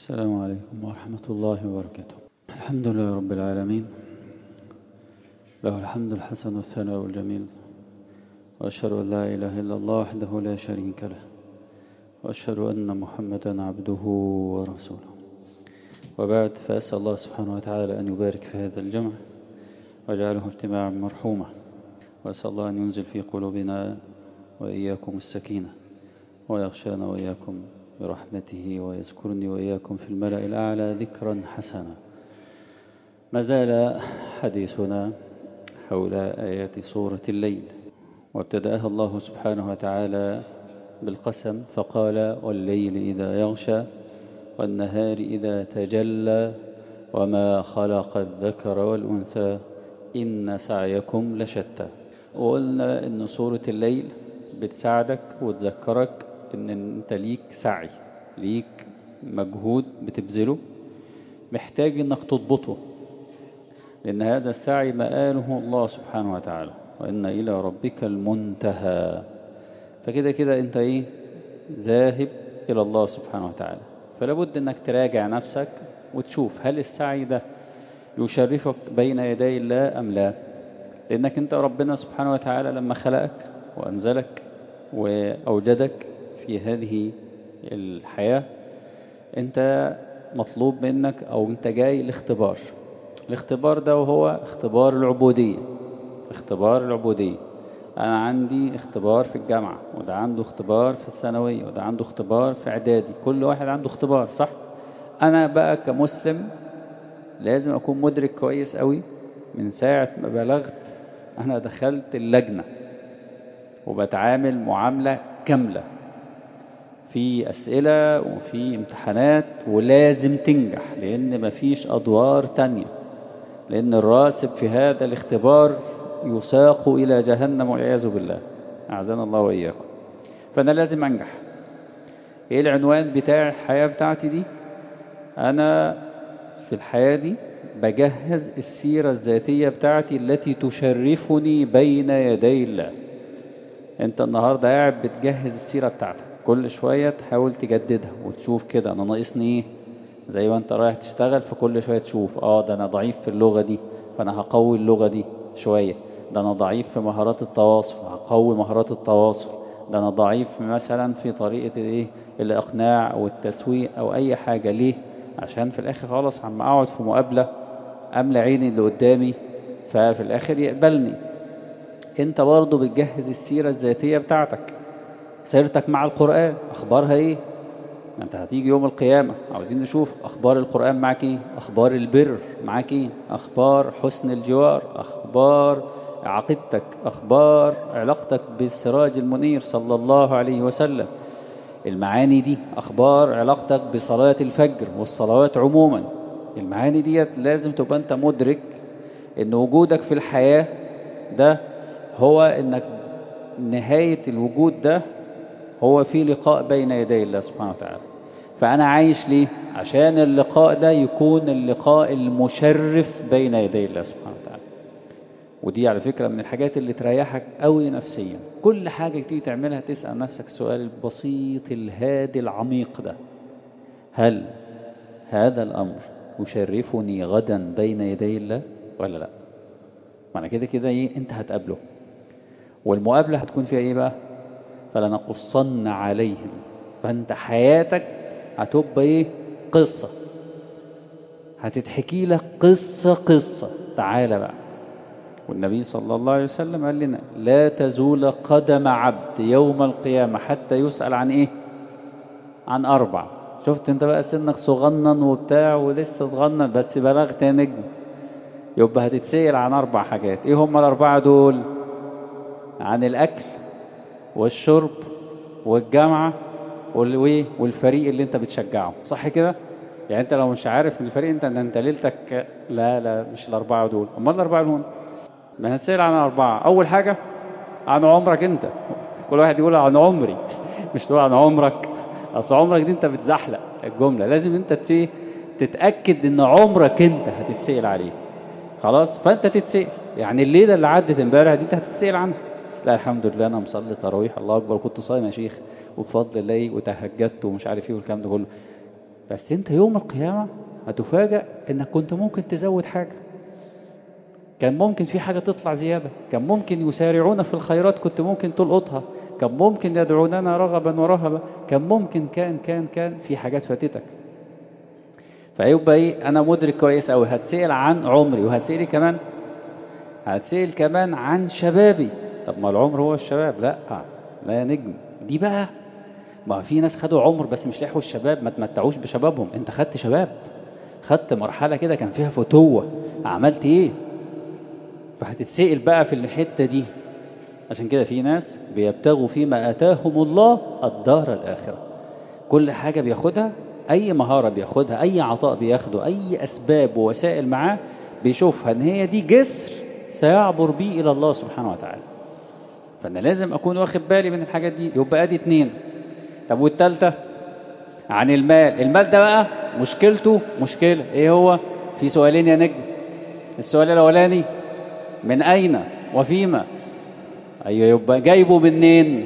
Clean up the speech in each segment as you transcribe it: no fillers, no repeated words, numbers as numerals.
السلام عليكم ورحمة الله وبركاته. الحمد لله رب العالمين، له الحمد الحسن والثناء الجميل، وأشهد أن لا إله إلا الله وحده لا شريك له، وأشهد أن محمدا عبده ورسوله. وبعد، فأسأل الله سبحانه وتعالى أن يبارك في هذا الجمع ويجعله اجتماعا مرحوما، وأسأل الله أن ينزل في قلوبنا وإياكم السكينة، ويغشانا وإياكم برحمته، ويذكرني وإياكم في الملأ الأعلى ذكرا حسنا. ما زال حديثنا حول آيات سورة الليل، وابتدأها الله سبحانه وتعالى بالقسم فقال: والليل إذا يغشى والنهار إذا تجلى وما خلق الذكر والأنثى إن سعيكم لشتى. وقلنا إن سورة الليل بتساعدك وتذكرك إن أنت ليك سعي، ليك مجهود بتبذله، محتاج إنك تضبطه، لأن هذا السعي مآله الله سبحانه وتعالى، وإن إلى ربك المنتهى. فكده كده أنت ذاهب إلى الله سبحانه وتعالى، فلابد إنك تراجع نفسك وتشوف هل السعي ده يشرفك بين يدي الله أم لا. لأنك أنت ربنا سبحانه وتعالى لما خلقك وأنزلك وأوجدك في هذه الحياة، أنت مطلوب منك أو أنت جاي لاختبار. الاختبار ده وهو اختبار العبودية. اختبار العبودية، أنا عندي اختبار في الجامعة، وده عنده اختبار في الثانوية، وده عنده اختبار في إعدادي، كل واحد عنده اختبار، صح؟ أنا بقى كمسلم لازم أكون مدرك كويس قوي من ساعة ما بلغت أنا دخلت اللجنة وبتعامل معاملة كاملة في أسئلة وفي امتحانات، ولازم تنجح لأن مفيش أدوار تانية، لأن الراسب في هذا الاختبار يساق إلى جهنم والعياذ بالله، أعزنا الله وإياكم. فأنا لازم أنجح. إيه العنوان بتاع الحياة بتاعتي دي؟ أنا في الحياة دي بجهز السيرة الذاتية بتاعتي التي تشرفني بين يدي الله. أنت النهاردة قاعد بتجهز السيرة بتاعتك، كل شوية تحاول تجددها وتشوف كده أنا ناقصني إيه. زي ما أنت رايح تشتغل، فكل شوية تشوف ده أنا ضعيف في اللغة دي، فأنا هقوي اللغة دي شوية. ده أنا ضعيف في مهارات التواصل، هقوي مهارات التواصل. ده أنا ضعيف مثلا في طريقة الإقناع أو التسويق أو أي حاجة. ليه؟ عشان في الآخر خلاص عم أقعد في مقابلة أملى عيني اللي قدامي، ففي الآخر يقبلني. أنت برضو بتجهز السيرة الذاتية بتاعتك. سيرتك مع القرآن أخبارها إيه؟ أنت هتيجي يوم القيامة، عاوزين نشوف أخبار القرآن معك إيه، أخبار البر معك إيه، أخبار حسن الجوار، أخبار عقيدتك، أخبار علاقتك بالسراج المنير صلى الله عليه وسلم. المعاني دي أخبار علاقتك بصلاة الفجر والصلوات عموما. المعاني دي لازم تبقى أنت مدرك إن وجودك في الحياة ده هو إنك نهاية الوجود ده هو في لقاء بين يدي الله سبحانه وتعالى. فأنا عايش ليه؟ عشان اللقاء ده يكون اللقاء المشرف بين يدي الله سبحانه وتعالى. ودي على فكرة من الحاجات اللي تريحك قوي نفسيا. كل حاجة تيجي تعملها تسأل نفسك السؤال البسيط الهادي العميق ده: هل هذا الأمر يشرفني غدا بين يدي الله ولا لا؟ معنى كده كده انت هتقابله، والمقابلة هتكون فيها ايه بقى؟ فلنقصن عليهم. فانت حياتك هتبقى قصة، هتتحكي لك قصة. تعالى بقى. والنبي صلى الله عليه وسلم قال لنا: لا تزول قدم عبد يوم القيامة حتى يسأل عن عن 4. شفت انت بقى سنك صغنن وبتاع ولسه صغنن بس بلغت يا نجم، يبقى هتتسأل عن 4 حاجات. ايه هم ال4 دول؟ عن الأكل والشرب والجامعة والفريق اللي انت بتشجعه، صح كده؟ يعني انت لو مش عارف الفريق انت ليلتك لا مش ال4 دول. امال ال4 دول؟ ما هنسأل عن 4. اول حاجة عن عمرك انت. كل واحد يقول عن عمري، مش تقول عن عمرك. اصل عمرك دي انت بتزحلق الجملة. لازم انت تتأكد ان عمرك انت هتتسأل عليه. خلاص، فانت تتسأل. يعني الليلة اللي عدت امبارح دي انت هتتسأل عنها. لا الحمد لله انا مصلي تراويح، الله اكبر، كنت صايم يا شيخ وبفضل الله وتهجدت ومش عارف ايه والكلام ده كله. بس انت يوم القيامة هتفاجأ انك كنت ممكن تزود حاجة، كان ممكن في حاجة تطلع زيادة، كان ممكن يسارعون في الخيرات كنت ممكن تلقطها، كان ممكن يدعوننا رغبا ورهبا، كان ممكن كان في حاجات فاتتك. فيبقى ايه، انا مدرك كويس قوي هتسأل عن عمري، وهتسأل كمان، هتسأل كمان عن شبابي. طب ما العمر هو الشباب؟ لا، لا يا نجم، دي بقى ما في ناس خدوا عمر بس مش لحقوا الشباب، ما تمتعوش بشبابهم. انت خدت شباب، خدت مرحلة كده كان فيها فتوة، عملت ايه؟ فهتتسأل بقى في الحتة دي. عشان كده في ناس بيبتغوا فيما آتاهم الله الدار الآخرة، كل حاجة بياخدها، أي مهارة بياخدها، أي عطاء بياخده، أي أسباب ووسائل معاه بيشوفها إن هي دي جسر سيعبر بيه إلى الله سبحانه وتعالى. فأنا لازم أكون واخد بالي من الحاجات دي. يبقى أدي 2. طب والتالتة عن المال. المال ده بقى مشكلته مشكلة إيه هو؟ في سؤالين يا نجم. السؤال الأولاني من أين وفيما. أيوة، يبقى جايبه منين؟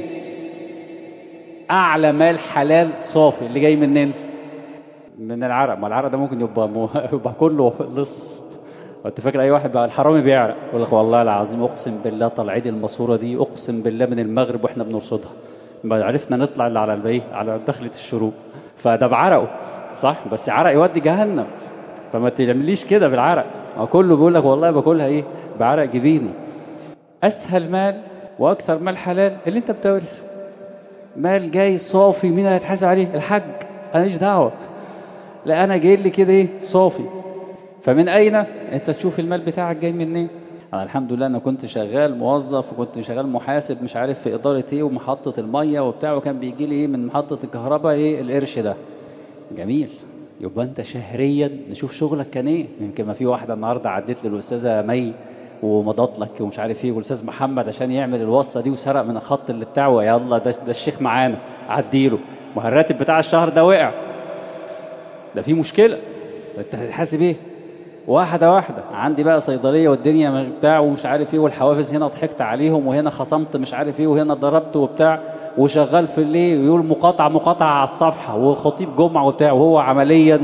أعلى مال حلال صافي اللي جاي منين؟ من العرق. ما العرق ده ممكن يبقى كله لص. انت فاكر اي واحد بقى الحرامي بيعرق يقول لك والله العظيم اقسم بالله طلعت الماسوره دي اقسم بالله من المغرب واحنا بنرصدها، ما عرفنا نطلع الا على البيه على دخله الشروق، فده بعرقه صح، بس عرق يودي جهنم. فما تعمليش كده بالعرق، ما كله بيقول لك والله باكلها ايه بعرق جبيني. اسهل مال واكثر مال حلال اللي انت بتورثه، مال جاي صافي. مين اللي هيتحاسب عليه؟ الحاج، انا مش دعوه، لا انا جاي لي كده ايه صافي. فمن اين انت تشوف المال بتاعك جاي منين؟ انا الحمد لله انا كنت شغال موظف، وكنت شغال محاسب مش عارف في اداره ايه ومحطه الميه وبتاع، وكان بيجي لي ايه من محطه الكهرباء ايه القرش ده. جميل. يبقى انت شهريا نشوف شغلك كان ايه. يمكن ما في واحده النهارده عديت للاستاذه مي ومضت لك ومش عارف ايه، والاستاذ محمد عشان يعمل الوصله دي وسرق من الخط اللي بتاعه، يلا ده الشيخ معانا عديله، ما الراتب بتاع الشهر ده وقع، ده في مشكله. انت هتحاسب ايه؟ واحده واحده. عندي بقى صيدليه والدنيا بتاع ومش عارف ايه، والحوافز هنا ضحكت عليهم، وهنا خصمت مش عارف ايه، وهنا ضربت وبتاع، وشغال في الليل ويقول مقاطعه على الصفحه وخطيب جمعه وبتاع، وهو عمليا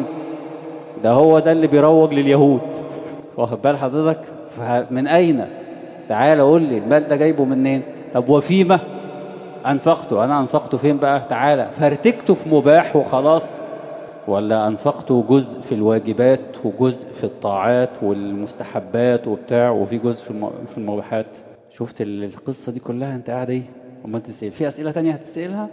ده هو ده اللي بيروج لليهود. واخد بال حضرتك؟ فمن اين؟ تعال قول لي المال ده جايبه منين؟ طب وفيما انفقته؟ انا انفقته فين بقى؟ تعالى فارتكته في مباح وخلاص، ولا أنفقت جزء في الواجبات وجزء في الطاعات والمستحبات وبتاع، وفي جزء في المباحات؟ شفت القصة دي كلها انت قاعد ايه وما تسأل في أسئلة تانية هتسألها.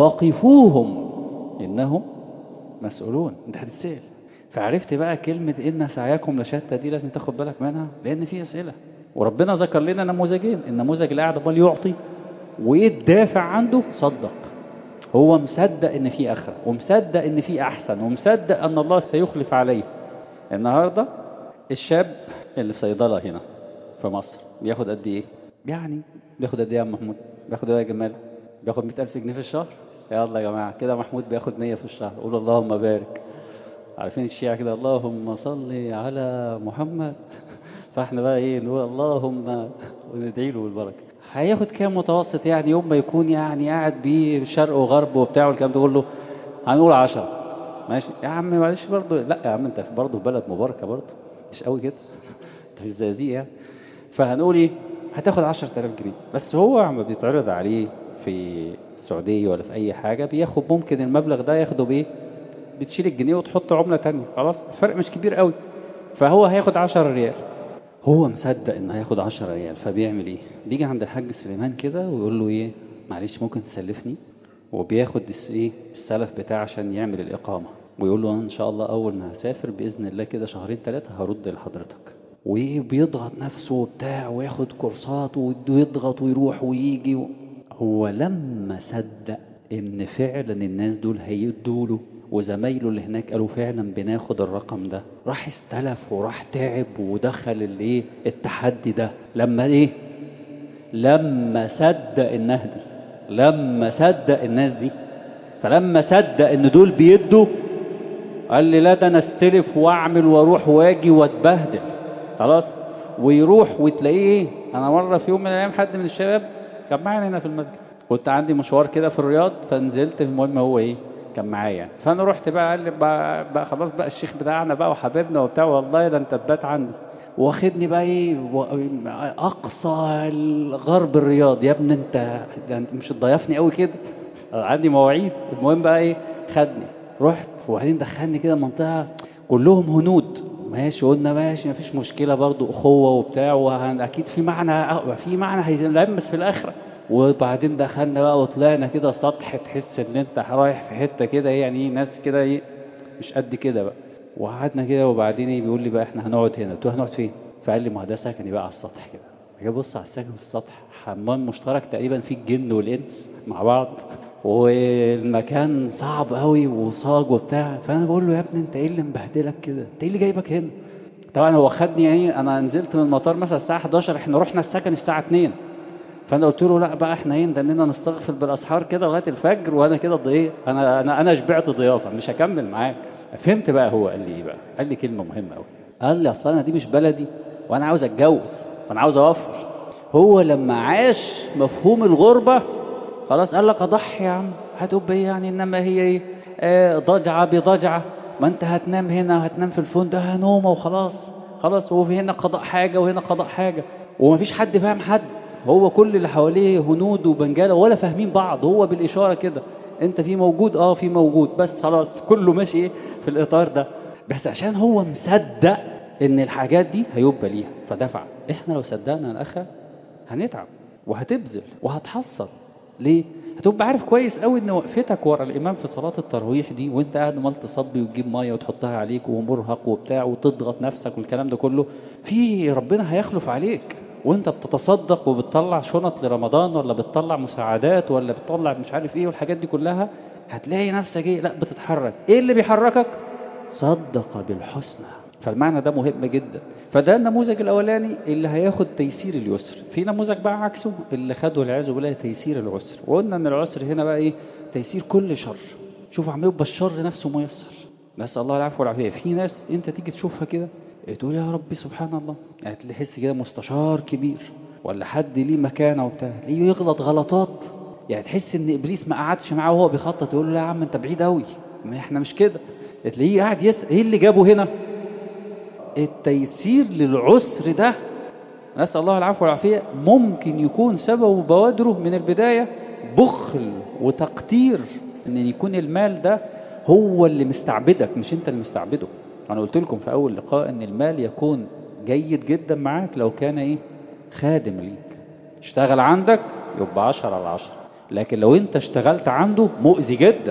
وقفوهم إنهم مسؤولون، انت هتتسأل. فعرفت بقى كلمة إن سعيكم لشتى دي لازم تاخد بالك منها، لأن في أسئلة. وربنا ذكر لنا نموذجين، النموذج اللي قاعد عمال يعطي وإيه الدافع عنده؟ صدق، هو مصدق ان في اخره، ومصدق ان في احسن، ومصدق ان الله سيخلف عليه. النهارده الشاب اللي في صيدله هنا في مصر بياخد قد ايه؟ يعني بياخد قد ايه يا محمود؟ بياخد ايه يا جمال؟ بياخد 100,000 جنيه في الشهر. يلا يا جماعه كده محمود بياخد 100 في الشهر، قولوا اللهم بارك. عارفين الشيعة كده اللهم صل على محمد. فاحنا بقى ايه نقول اللهم وندعي له بالبركه. هياخد كام متوسط يعني يوم ما يكون يعني قاعد بيه شرق وغرب وبتاع والكلام ده كله؟ هنقول 10. ماشي يا عم معلش برضه، لا يا عم انت برضه في بلد مباركه برضه، مش قوي كده، انت في الزقازيق يعني. فهنقول ايه؟ هتاخد 10,000 جنيه بس. هو عم بيتعرض عليه في السعوديه ولا في اي حاجه بياخد ممكن المبلغ ده ياخده بايه؟ بتشيل الجنيه وتحط عمله تانية، خلاص الفرق مش كبير قوي. فهو هياخد 10 ريال، هو مصدق انه هياخد 10 ريال. فبيعمل ايه؟ بيجي عند الحاج سليمان كده ويقول له ايه معلش ممكن تسلفني؟ وبياخد ايه السلف بتاعه عشان يعمل الاقامه، ويقول له انا ان شاء الله اول ما هسافر باذن الله كده شهرين 3 هرد لحضرتك. وبيضغط نفسه وبتاع وياخد كورسات ويضغط ويروح ويجي هو لما صدق ان فعلا الناس دول هيدوا له، وزمايله اللي هناك قالوا فعلا بناخد الرقم ده، راح استلف وراح تعب ودخل الايه التحدي ده. لما ايه؟ لما صدق الناس دي، لما صدق الناس دي. فلما صدق ان دول بيدوا قال لي لا ده انا استلف واعمل واروح واجي واتبهدل خلاص. ويروح وتلاقيه ايه. انا مره في يوم من الايام حد من الشباب كان معانا هنا في المسجد، كنت عندي مشوار كده في الرياض فنزلت، المهم هو ايه كان معايا. فانا رحت بقى، قال لي بقى خلاص بقى الشيخ بتاعنا بقى وحبيبنا وبتاع، والله ده انت تبات عندي. واخدني بقى ايه اقصى الغرب الرياض. يا ابني انت ده انت مش تضيفني قوي كده، عندي مواعيد. المهم بقى ايه، خدني رحت، وبعدين دخلني كده منطقه كلهم هنود. ماشي، قلنا ماشي مفيش مشكله، برضو اخوه وبتاع، واكيد في معنى هيلمس في الاخره. وبعدين دخلنا بقى وطلعنا كده سطح، تحس ان انت رايح في حته كده يعني ايه، ناس كده ايه مش قد كده بقى. وقعدنا كده، وبعدين ايه بيقول لي بقى احنا هنقعد هنا. قلت له هنقعد فين؟ فقال لي ما هو ده سكني بقى على السطح كده. جه بص على السكن في السطح، حمام مشترك تقريبا فيه الجن والانس مع بعض، والمكان صعب قوي وصاج وبتاع. فانا بقول له يا ابني انت ايه اللي مبهدلك كده؟ انت ايه اللي جايبك هنا؟ طبعا هو خدني يعني، انا نزلت من المطار مثلا الساعه 11، احنا رحنا السكن الساعه 2. فانا قلت له لا بقى احنا ايه دننا نستغفر بالاسحار كده لغايه الفجر، وانا كده ضيق، انا شبعت ضيافه مش هكمل معاك. فهمت بقى هو قال لي ايه بقى. قال لي كلمه مهمه قوي. قال لي اصل انا دي مش بلدي، وانا عاوز اتجوز، وانا عاوز اوفر. هو لما عاش مفهوم الغربه خلاص قال لك اضحي يا عم، هتبقى ايه يعني، انما هي ايه ضجعه بضجعه، ما انت هتنام هنا هتنام في الفندق هنومه وخلاص. خلاص هو في هنا قضاء حاجه وهنا قضاء حاجه، ومفيش حد فاهم حد. هو كل اللي حواليه هنود وبنجاله ولا فاهمين بعض، هو بالاشاره كده انت في موجود في موجود، بس خلاص كله ماشي ايه في الاطار ده. بس عشان هو مصدق ان الحاجات دي هيبقى ليها فدفع. احنا لو صدقنا الاخره هنتعب وهتبذل وهتحصل. ليه؟ هتبقى عارف كويس قوي ان وقفتك ورا الامام في صلاه التراويح دي، وانت قاعد عمال تصلي وتجيب ميه وتحطها عليك ومرهق وبتاع وتضغط نفسك والكلام ده كله، في ربنا هيخلف عليك. وانت بتتصدق وبتطلع شنط لرمضان، ولا بتطلع مساعدات، ولا بتطلع مش عارف ايه والحاجات دي كلها، هتلاقي نفسك ايه، لا بتتحرك. ايه اللي بيحركك؟ صدق بالحسنى. فالمعنى ده مهم جدا. فده النموذج الاولاني اللي هياخد تيسير اليسر. في نموذج بقى عكسه اللي خده العياذ بالله تيسير العسر. وقلنا ان العسر هنا بقى ايه؟ تيسير كل شر. شوف عم يبقى الشر نفسه ميسر، نسأل الله العفو والعافيه. في ناس انت تيجي تشوفها كده تقول يا ربي سبحان الله، يعني تحس كده مستشار كبير ولا حد ليه مكانه وبتاع، تلاقيه يغلط غلطات، يعني تحس ان ابليس ما قعدش معاه وهو بيخطط يقول له لا يا عم انت بعيد قوي، ما احنا مش كده. تلاقيه قاعد يسأل ايه اللي جابه هنا. التيسير للعسر ده نسأل الله العفو والعافية ممكن يكون سبب بوادره من البداية بخل وتقتير، ان يكون المال ده هو اللي مستعبدك مش انت اللي مستعبده. انا قلت لكم في اول لقاء ان المال يكون جيد جدا معاك لو كان ايه؟ خادم ليك، اشتغل عندك يبقى 10/10. لكن لو انت اشتغلت عنده مؤذي جدا،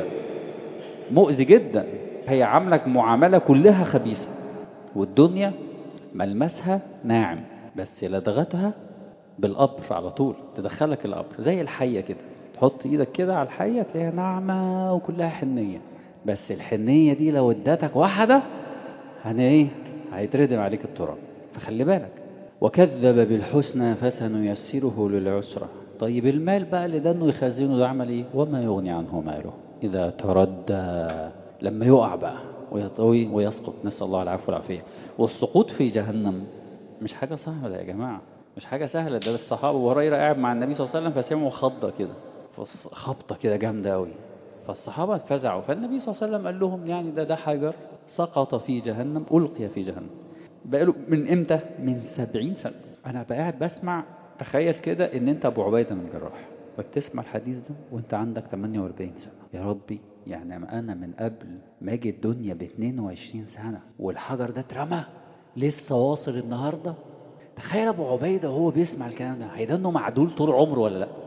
مؤذي جدا. هي عاملك معاملة كلها خبيثة، والدنيا ملمسها ناعم، بس لدغتها بالقبر على طول، تدخلك القبر زي الحية كده. تحط ايدك كده على الحية تلاقيها ناعمة وكلها حنية، بس الحنية دي لو ادتك واحدة ايه؟ هيتردم عليك التراب. فخلي بالك. وكذب بالحسنى فسنيسره للعسرى. طيب المال بقى اللي ده انه يخزنه ده عمل ايه؟ وما يغني عنه ماله اذا تردى. لما يقع بقى ويطوي ويسقط، نسأل الله العفو والعافية. والسقوط في جهنم مش حاجة سهلة يا جماعة، مش حاجة سهلة. ده الصحابة وهريرة قاعد مع النبي صلى الله عليه وسلم فسمعوا خبطة كده، خبطة كده جامدة أوي. فالصحابة اتفزعوا، فالنبي صلى الله عليه وسلم قال لهم يعني ده حجر سقط في جهنم، ألقي في جهنم. بقاله من إمتى؟ من 70 سنة. أنا قاعد بسمع. تخيل كده إن أنت أبو عبيدة من الجراح وبتسمع الحديث ده وأنت عندك 48 سنة. يا ربي، يعني أنا من قبل ما أجي الدنيا ب 22 سنة والحجر ده اترمى لسه واصل النهاردة. تخيل أبو عبيدة وهو بيسمع الكلام ده، هيدنه معدول طول عمره ولا لأ؟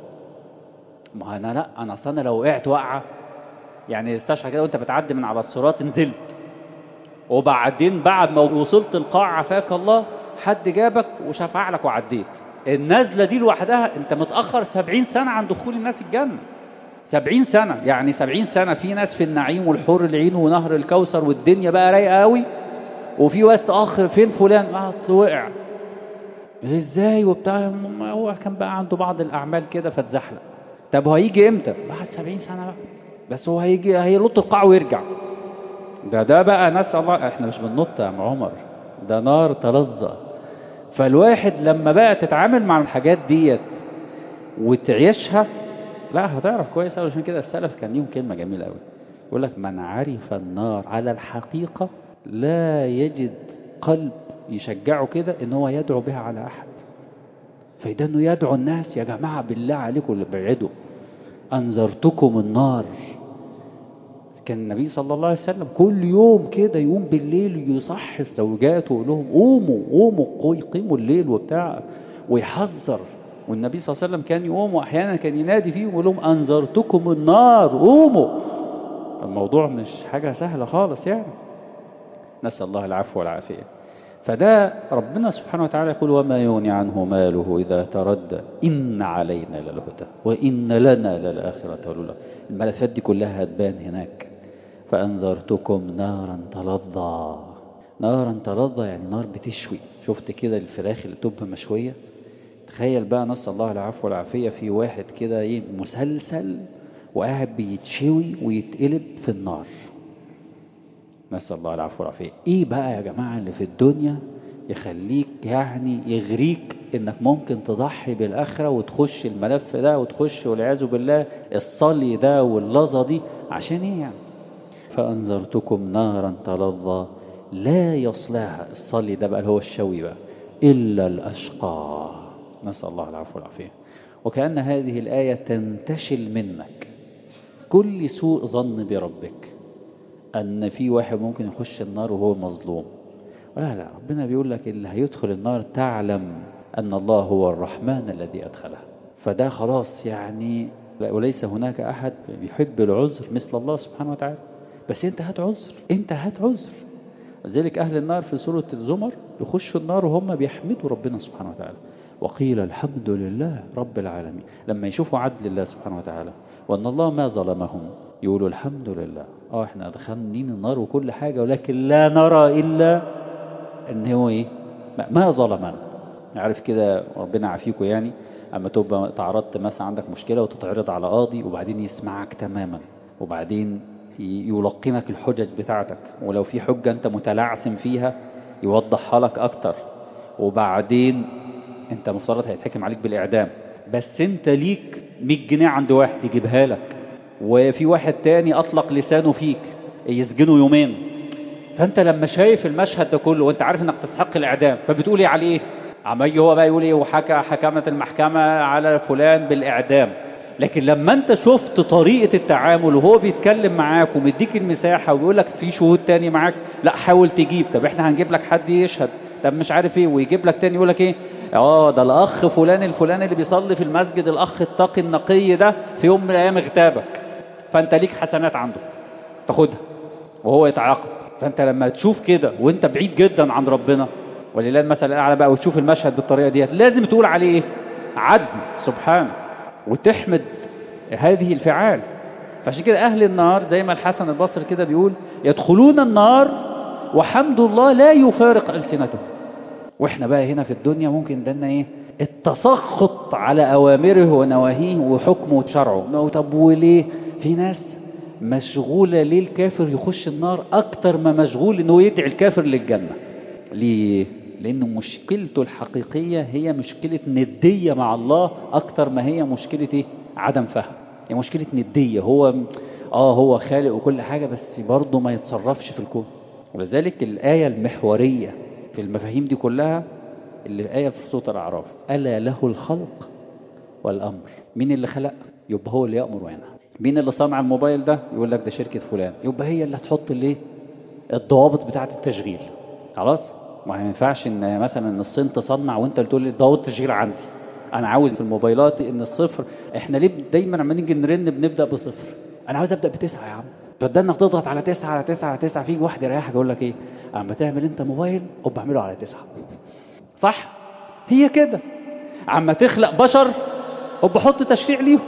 ما أنا لأ، أنا أصلا لو وقعت وقعة يعني استشعر كده وأنت بتعدي من على الصراط نزلت، وبعدين بعد ما وصلت القاع عافاك الله حد جابك وشفع لك وعديت، النزلة دي لوحدها أنت متأخر 70 سنة عن دخول الناس الجنة. 70 سنة، يعني 70 سنة في ناس في النعيم والحور العين ونهر الكوثر والدنيا بقى رايقة قوي، وفي بس فين فلان اصل وقع ازاي وبتاع، هو كان بقى عنده بعض الاعمال كده فاتزحلق. طب هو هيجي امتى؟ بعد 70 سنة بقى. بس هو هينط القاع ويرجع. ده بقى نسأل الله، احنا مش بننط يا عم عمر، ده نار تلظى. فالواحد لما بقى تتعامل مع الحاجات ديت وتعيشها، لا هتعرف كويس قوي. عشان كده السلف كان ليهم كلمة جميلة قوي، يقول لك من عرف النار على الحقيقة لا يجد قلب يشجعه كده ان هو يدعو بها على احد. فإذا انه يدعو الناس يا جماعة بالله عليكم اللي بعدوا، انذرتكم النار. كان النبي صلى الله عليه وسلم كل يوم كده يقوم بالليل يصحي زوجاته ويقول لهم قوموا قيموا الليل وبتاع ويحذر. والنبي صلى الله عليه وسلم كان يقوم واحيانا كان ينادي فيهم ويقول لهم انذرتكم النار قوموا. الموضوع مش حاجة سهلة خالص يعني، نسأل الله العفو والعافية. فده ربنا سبحانه وتعالى يقول وما يغني عنه ماله إذا تردى إن علينا للهدى وإن لنا للآخرة والأولى. الملفات دي كلها هتبان هناك. فأنذرتكم نارا تلظى. نارا تلظى يعني نار بتشوي. شفت كده الفراخ اللي تبقى مشوية؟ تخيل بقى، نسأل الله العفو والعافية، في واحد كده مسلسل وقاعد بيتشوي ويتقلب في النار. نسأل الله العفو والعافية. ايه بقى يا جماعة اللي في الدنيا يخليك يعني يغريك انك ممكن تضحي بالاخرة وتخش الملف ده وتخش والعياذ بالله الصلي ده واللظة دي عشان ايه يعني؟ فأنذرتكم نارا تلظى لا يصلاها، الصلي ده بقى هو الشوي بقى، إلا الأشقى. نسأل الله العفو والعافية. وكأن هذه الآية تنتشل منك كل سوء ظن بربك أن في واحد ممكن يخش النار وهو مظلوم. لا ربنا بيقول لك اللي هيدخل النار تعلم أن الله هو الرحمن الذي أدخله. فده خلاص يعني، وليس هناك أحد يحب العذر مثل الله سبحانه وتعالى. بس أنت هات عذر، أنت هات عذر. لذلك أهل النار في سورة الزمر يخشوا النار وهم بيحمدوا ربنا سبحانه وتعالى. وقيل الحمد لله رب العالمين. لما يشوفوا عدل الله سبحانه وتعالى وأن الله ما ظلمهم يقولوا الحمد لله. احنا دخلنين النار وكل حاجة ولكن لا نرى إلا ان هو ايه ما ظلمنا. عارف كده ربنا عافيكم يعني، اما تبقى تعرضت مثلا عندك مشكلة وتتعرض على قاضي وبعدين يسمعك تماما وبعدين يلقنك الحجج بتاعتك، ولو في حجة انت متلعثم فيها يوضحها لك اكتر، وبعدين انت مفترض هيتحكم عليك بالاعدام بس انت ليك 100 جنيه عند واحد يجيبها لك، وفي واحد تاني اطلق لسانه فيك يسجنه يومين. فانت لما شايف المشهد ده كله وانت عارف انك تستحق الاعدام فبتقول ايه عليه؟ عم يجي هو بقى يقول ايه حكمت المحكمة على فلان بالاعدام. لكن لما انت شفت طريقة التعامل وهو بيتكلم معاك ومديك المساحة ويقول لك في شهود تاني معاك، لا حاول تجيب، طب احنا هنجيب لك حد يشهد، طب مش عارف ايه، ويجيب لك تاني يقول لك ايه، ده الاخ فلان الفلاني اللي بيصلي في المسجد، الاخ التقي النقي ده في يوم من الايام اغتابك، فانت ليك حسنات عنده تاخدها وهو يتعاقب. فانت لما تشوف كده وانت بعيد جدا عن ربنا ولله المثل الاعلى بقى وتشوف المشهد بالطريقه ديت، لازم تقول عليه ايه؟ عدل سبحانه، وتحمد هذه الفعال. فعشان كده اهل النار زي ما الحسن البصري كده بيقول يدخلون النار وحمد الله لا يفارق ألسنتهم. واحنا بقى هنا في الدنيا ممكن دلنا ايه؟ التسخط على اوامره ونواهيه وحكمه وشرعه. طب وليه في ناس مشغولة ليه الكافر يخش النار اكتر ما مشغول انه يدعي الكافر للجنة؟ ليه؟ لانه مشكلته الحقيقية هي مشكلة ندية مع الله اكتر ما هي مشكلة ايه؟ عدم فهم. هي مشكلة ندية، هو خالق وكل حاجة بس برضه ما يتصرفش في الكون. ولذلك الآية المحورية في المفاهيم دي كلها اللي آية في سورة الأعراف، ألا له الخلق والأمر. مين اللي خلق؟ يبقى هو اللي يأمر وينهى. مين اللي صنع الموبايل ده؟ يقول لك ده شركة فلان، يبقى هي اللي هتحط الايه؟ الضوابط بتاعة التشغيل. خلاص؟ ما ينفعش ان مثلا الصين تصنع وانت اللي تقول لي ضوابط التشغيل عندي. انا عاوز في الموبايلات ان الصفر، احنا ليه دايما عمالين نيجي نرن بنبدا بصفر؟ انا عاوز ابدا ب9 يا عم. بدلنا تضغط على 9 على 9 على 9، في واحد يريحك يقول لك ايه؟ اما تعمل انت موبايل اعمله على 9. صح؟ هي كده. عما تخلق بشر حط تشريع ليهم.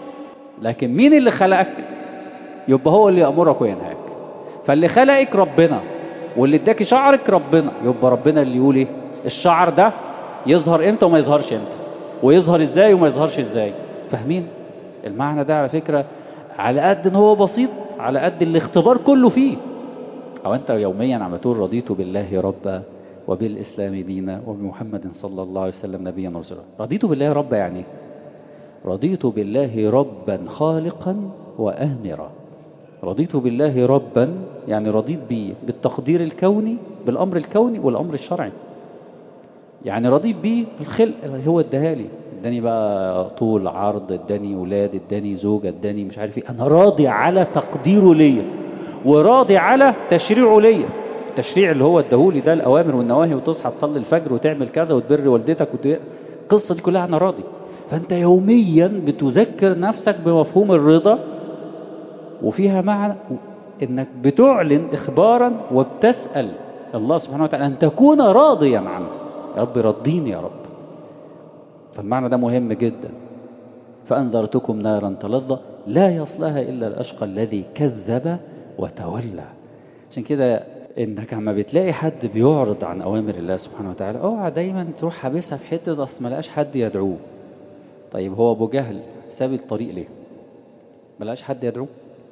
لكن مين اللي خلقك؟ يبقى هو اللي يأمرك وينهاك. فاللي خلقك ربنا واللي اداك شعرك ربنا، يبقى ربنا اللي يقول ايه؟ الشعر ده يظهر امتى وما يظهرش امتى، ويظهر ازاي وما يظهرش ازاي. فاهمين المعنى ده؟ على فكرة على قد ان هو بسيط على قد الاختبار كله فيه. او انت يوميا عم تقول رضيت بالله ربا وبالاسلام دينا وبمحمد صلى الله عليه وسلم نبيا ورسولا. رضيت بالله ربا يعني رضيت بالله ربا خالقا وآمرا. رضيت بالله ربا، يعني رضيت بيه بالتقدير الكوني، بالأمر الكوني والأمر الشرعي. يعني رضيت بيه الخلق، هو اداني، اداني بقى طول عرض، اداني ولاد، اداني زوجة، اداني مش عارف ايه. انا راضي على تقديره ليا، وراضي على تشريعه ليا. التشريع اللي هو اداهولي ده، الأوامر والنواهي، وتصحى تصلي الفجر وتعمل كذا وتبر والدتك القصة دي كلها أنا راضي. فأنت يوميا بتذكر نفسك بمفهوم الرضا، وفيها معنى إنك بتعلن إخبارا وبتسأل الله سبحانه وتعالى أن تكون راضيا عنه. يا رب رضيني يا رب. فالمعنى ده مهم جدا. فأنذرتكم نارا تلظى لا يصلها إلا الأشقى الذي كذب وتولى. عشان كده إنك عما بتلاقي حد بيعرض عن أوامر الله سبحانه وتعالى، اوعى دايما تروح حابسها في حتة أصل ما لقاش حد يدعوه. طيب هو أبو جهل ساب الطريق ليه؟ ما لقاش حد يدعوه.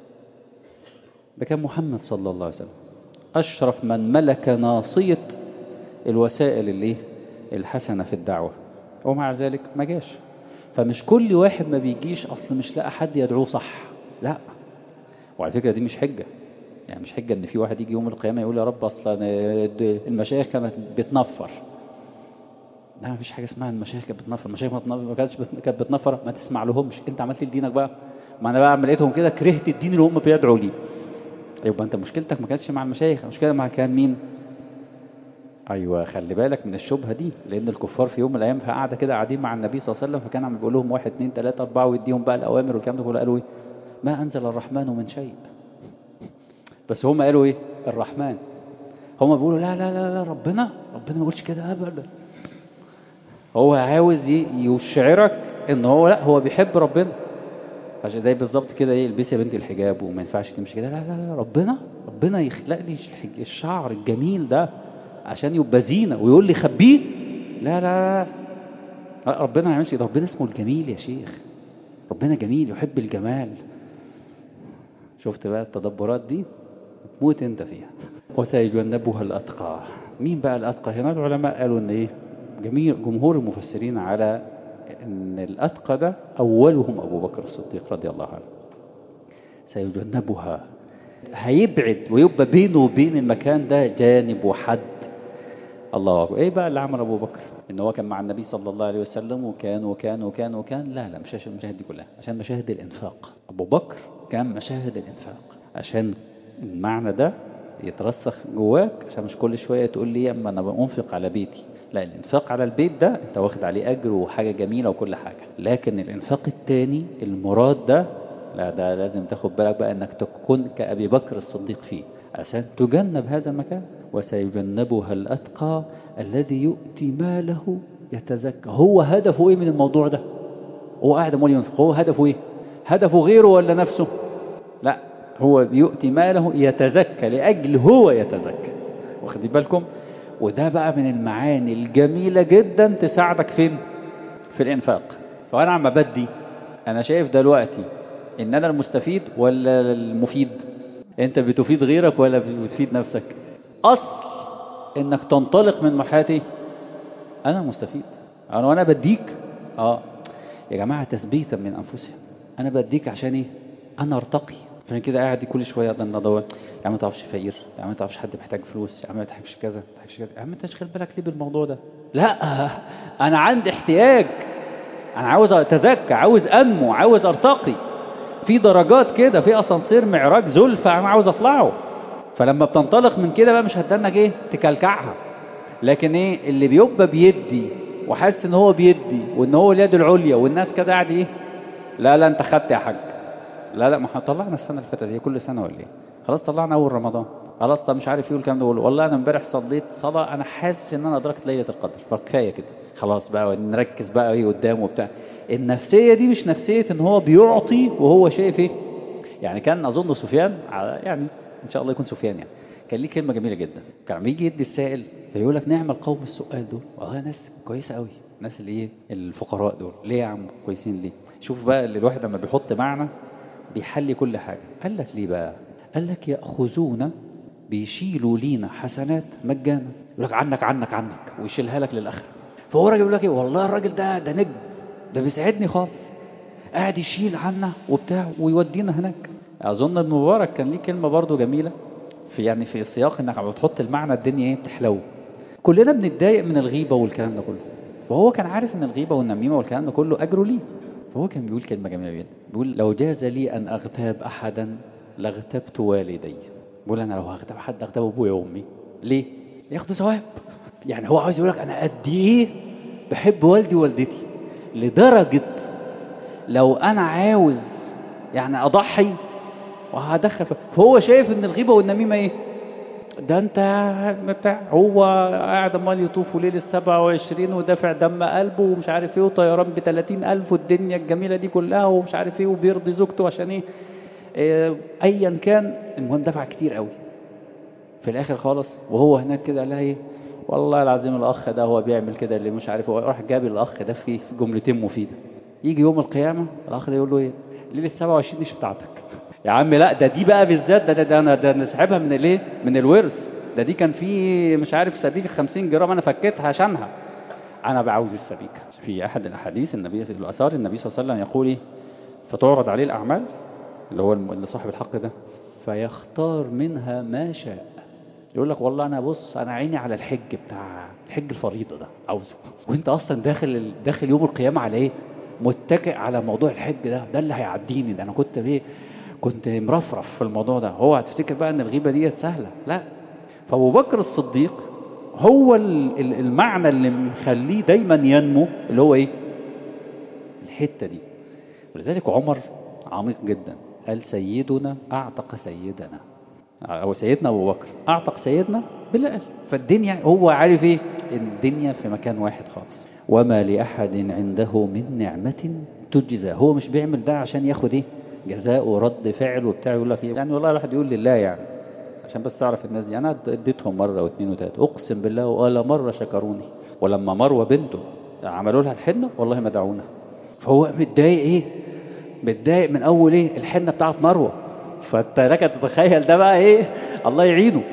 ده كان محمد صلى الله عليه وسلم أشرف من ملك ناصية الوسائل اللي الحسنة في الدعوة، ومع ذلك ما جاش. فمش كل واحد ما بيجيش أصل مش لاقى حد يدعوه صح، لا. وعلى فكرة دي مش حجة، يعني مش حجة إن في واحد يجي يوم القيامة يقول يا رب أصلا المشايخ كانت بتنفر. لا، ما فيش حاجة اسمها المشايخ كانت بتنفر. المشايخ كانت بتنفر، ما تسمع لهمش. أنت عملت لدينك بقى. ما أنا بقى لقيتهم كده كرهت الدين اللي هم بيدعوا ليه. يبقى أنت مشكلتك ما كانتش مع المشايخ، المشكلة مع كان مين؟ أيوة، خلي بالك من الشبهة دي، لأن الكفار في يوم من الأيام قاعدة كده قاعدين مع النبي صلى الله عليه وسلم، فكان عم بيقول لهم 1 2 3 4 ويديهم بقى الأوامر والكلام ده كله. قالوا إيه؟ ما أنزل الرحمن من شيء. بس هم قالوا إيه؟ الرحمن. هم بيقولوا لا لا لا لا، ربنا ما يقولش كده أبدا. هو عاوز يشعرك إن هو لا، هو بيحب ربنا. عشان ده بالظبط كده إيه، البسي يا بنتي الحجاب وما ينفعش تمشي كده. لا لا لا، ربنا يخلق لي الشعر الجميل ده عشان يبقى زينة، ويقول لي خبيه. لا لا لا، ربنا ما يعملش كده. ربنا اسمه الجميل يا شيخ. ربنا جميل يحب الجمال. شفت بقى التدبرات دي؟ موت انت فيها. وسيجنبها الأتقى. مين بقى الأتقى هنا؟ العلماء قالوا ان ايه، جمهور المفسرين على ان الأتقى ده أولهم أبو بكر الصديق رضي الله عنه. سيجنبها، هيبعد ويبقى بينه وبين المكان ده جانب وحد. الله أكبر. ايه بقى اللي عمل أبو بكر؟ ان هو كان مع النبي صلى الله عليه وسلم، وكان لا مش عشان المشاهد دي كلها، عشان مشاهد الإنفاق. أبو بكر كان مشاهد الإنفاق، عشان المعنى ده يترسخ جواك، عشان مش كل شوية تقول لي اما انا بأنفق على بيتي. لا، الإنفاق على البيت ده انت واخد عليه أجر وحاجة جميلة وكل حاجة، لكن الإنفاق التاني المراد ده لا، ده لازم تاخد بالك بقى انك تكون كأبي بكر الصديق فيه عشان تجنب هذا المكان. وسيجنبها الأتقى الذي يؤتي ماله يتزكى. هو هدفه ايه من الموضوع ده؟ هو قاعد مولي ينفق، هو هدفه ايه؟ هدفه غيره ولا نفسه؟ لا، هو بيؤتي ماله يتزكى لأجل هو يتزكى. واخدين بالكم؟ وده بقى من المعاني الجميلة جدا تساعدك فين؟ في الإنفاق. فأنا عم بدي، أنا شايف دلوقتي إن أنا المستفيد ولا المفيد؟ أنت بتفيد غيرك ولا بتفيد نفسك؟ أصل إنك تنطلق من مرحلتي أنا مستفيد. وأنا بديك يا جماعة تثبيتا من أنفسهم. أنا بديك عشان إيه؟ أنا أرتقي. عشان كده قاعد كل شوية أدور، يا عم ما تعرفش فقير، يا عم ما تعرفش حد محتاج فلوس، يا عم ما تحبش كذا، ما تحبش كذا، يا عم انت تشغل بالك ليه بالموضوع ده؟ لا، أنا عندي احتياج، أنا عاوز أتزكى، عاوز أنمو، عاوز أرتقي. في درجات كده، في أسانسير معراج زلفى أنا عاوز أطلعه. فلما بتنطلق من كده بقى مش هتدنك إيه؟ تكلكعها. لكن إيه اللي بيبقى بيدي وحاسس إن هو بيدي وإن هو اليد العليا والناس كده قاعد إيه؟ لا أنت خدت يا حاج. لا ما احنا طلعنا السنة اللي فاتت، هي كل سنة ولا ايه؟ خلاص طلعنا أول رمضان، خلاص. طب مش عارف ايه والكلام ده كله. والله أنا امبارح صليت صلاة أنا حاسس إن أنا أدركت ليلة القدر، فكفاية كده خلاص بقى، نركز بقى ايه قدامه وبتاع. النفسية دي مش نفسية إن هو بيعطي وهو شايف ايه. يعني كان أظن سفيان، يعني إن شاء الله يكون سفيان، يعني كان ليه كلمة جميلة جدا. كان عم يجي يدي السائل فيقول لك نعم القوم السؤال دول، والله ناس كويسة قوي، الناس اللي ايه الفقراء دول. ليه يا عم كويسين ليه؟ شوف بقى اللي الواحد لما بيحط معنى بيحلي كل حاجة. قال لك ليه بقى؟ قال لك يأخذون، بيشيلوا لينا حسنات مجانا. يقول لك عنك ويشيلها لك للآخر. فهو راجل يقول لك ايه، والله الراجل ده نجم، ده بيساعدني خالص، قاعد يشيل عنا وبتاع ويودينا هناك. أظن ابن مبارك كان ليه كلمة برضو جميلة في سياق انك عم بتحط المعنى الدنيا ايه بتحلو. كلنا بنتضايق من الغيبة والكلام ده كله، وهو كان عارف ان الغيبة والنميمة والكلام ده كله اجره ليه. فهو كان بيقول كلمة جميلة جدا، بيقول لو جاز لي ان اغتاب احدا لاغتبت والدي. بيقول انا لو هغتاب حد اغتاب ابويا وامي. ليه؟ ياخدوا ثواب. يعني هو عايز يقولك انا قد ايه بحب والدي ووالدتي، لدرجة لو انا عاوز يعني اضحي وهدخل. فهو شايف ان الغيبة والنميمة ايه؟ ده انت بتاع، هو قاعد امال يطوف ليلة 27 ودافع دم قلبه ومش عارف ايه، وطيران ب30,000 والدنيا الجميلة دي كلها ومش عارف ايه، وبيرضي زوجته عشان ايه، ايا كان. المهم دفع كتير قوي في الاخر خالص، وهو هناك كده قال لها ايه، والله العظيم الاخ ده هو بيعمل كده اللي مش عارف. هو راح جاب الاخ ده في جملتين مفيدة. يجي يوم القيامة الاخ ده يقول له ايه، ليلة 27 دي مش بتاعتك يا عم. لا ده دي بقى بالذات، ده انا سحبها من الايه، من الورث. دي كان في مش عارف سبيكة 50 جرام انا فكيتها عشانها، انا بعوز السبيكة. في احد الاحاديث النبي في الاثار النبي صلى الله عليه وسلم يقول ايه، فتعرض عليه الاعمال اللي هو اللي صاحب الحق ده، فيختار منها ما شاء. يقول لك والله انا بص انا عيني على الحج بتاع الحج الفريضة ده عاوزه، وانت اصلا داخل يوم القيامة على ايه، متكئ على موضوع الحج ده اللي هيعديني. ده انا كنت مرفرف في الموضوع ده. هو هتفتكر بقى ان الغيبة دي سهلة؟ لا. فابو بكر الصديق هو المعنى اللي مخليه دايما ينمو اللي هو ايه، الحتة دي. ولذلك عمر عميق جدا، قال سيدنا اعتق سيدنا، او سيدنا ابو بكر اعتق سيدنا بلال. فالدنيا هو عارف ايه، الدنيا في مكان واحد خالص. وما لأحد عنده من نعمة تجزى. هو مش بيعمل ده عشان ياخد ايه، جزاء ورد فعل وبتاع. يقول لك يعني والله الواحد يقول لله يعني عشان بس تعرف الناس دي، انا اديتهم مرة واثنين وثلاثة اقسم بالله ولا مرة شكروني. ولما مروة بنته عملوا لها الحنة والله ما دعونا. فهو متضايق ايه، متضايق من اول ايه، الحنة بتاعت مروة. فانت لك تتخيل ده بقى ايه، الله يعينه.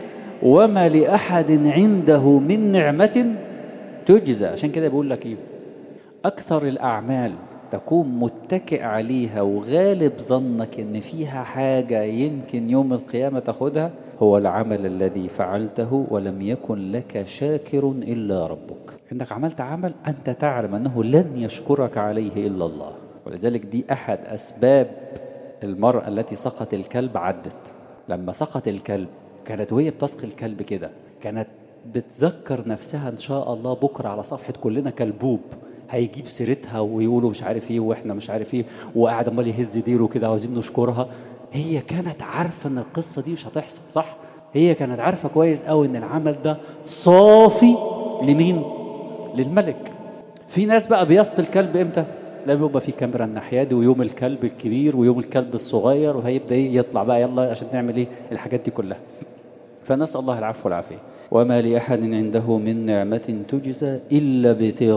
وما لأحد عنده من نعمة تجزى. عشان كده بيقول لك ايه، اكثر الاعمال تكون متكئ عليها وغالب ظنك ان فيها حاجة يمكن يوم القيامة تاخدها، هو العمل الذي فعلته ولم يكن لك شاكر الا ربك. انك عملت عمل انت تعلم انه لن يشكرك عليه الا الله. ولذلك دي احد اسباب المرأة التي سقط الكلب عدت. لما سقط الكلب كانت وهي بتسقي الكلب كده كانت بتذكر نفسها ان شاء الله بكرة على صفحة كلنا كلبوب هيجيب سيرتها ويقولوا مش عارف ايه واحنا مش عارف ايه، وقاعد امال يهز ديره كده عاوزين نشكرها. هي كانت عارفة ان القصة دي مش هتحصل، صح؟ هي كانت عارفة كويس قوي ان العمل ده صافي لمين، للملك. في ناس بقى بيسقي الكلب امتى، لا بيبقى في كاميرا الناحية دي ويوم الكلب الكبير ويوم الكلب الصغير، وهيبدأ يطلع بقى يلا عشان نعمل ايه الحاجات دي كلها. فنسأل الله العفو والعافية. وما لأحد عنده من نعمة تجزى إلا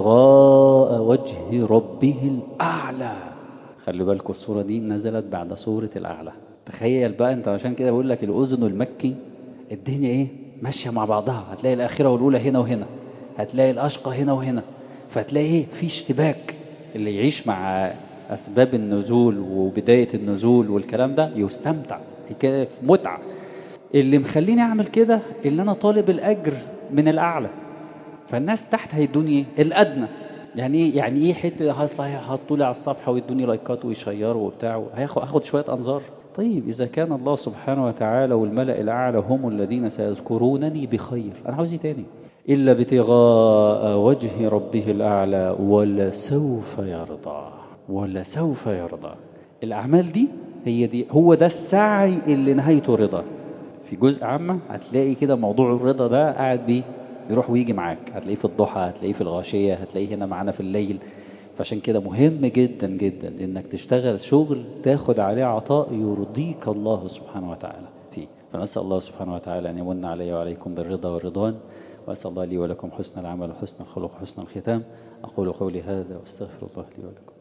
ابتغاء وجه ربه الأعلى. خلي بالكم السورة دي نزلت بعد سورة الأعلى. تخيل بقى انت، عشان كده بقول لك الأذن المكي الدنيا ايه ماشية مع بعضها. هتلاقي الآخرة والأولى هنا وهنا، هتلاقي الأشقى هنا وهنا، فتلاقي ايه في اشتباك. اللي يعيش مع أسباب النزول وبداية النزول والكلام ده يستمتع كده في متعة. اللي مخليني أعمل كده اللي أنا طالب الأجر من الأعلى، فالناس تحت هيدوني الأدنى. يعني إيه حتة هحطولي على الصفحة ويدوني لايكات ويشيروا وبتاع، هاخد شوية أنظار. طيب إذا كان الله سبحانه وتعالى والملأ الأعلى هم الذين سيذكرونني بخير، أنا عاوز إيه تاني؟ إلا ابتغاء وجه ربه الأعلى ولسوف يرضى. ولسوف يرضى. الأعمال دي هي دي، هو ده السعي اللي نهايته رضا. في جزء عامة هتلاقي كده موضوع الرضا ده قاعد بيه يروح ويجي معاك، هتلاقيه في الضحى، هتلاقيه في الغاشية، هتلاقيه هنا معانا في الليل. فعشان كده مهم جدا جدا انك تشتغل شغل تاخد عليه عطاء يرضيك الله سبحانه وتعالى فيه. فنسأل الله سبحانه وتعالى أن يمن علي وعليكم بالرضا والرضوان، وأسأل الله لي ولكم حسن العمل وحسن الخلق وحسن الختام. أقول قولي هذا واستغفر الله لي ولكم.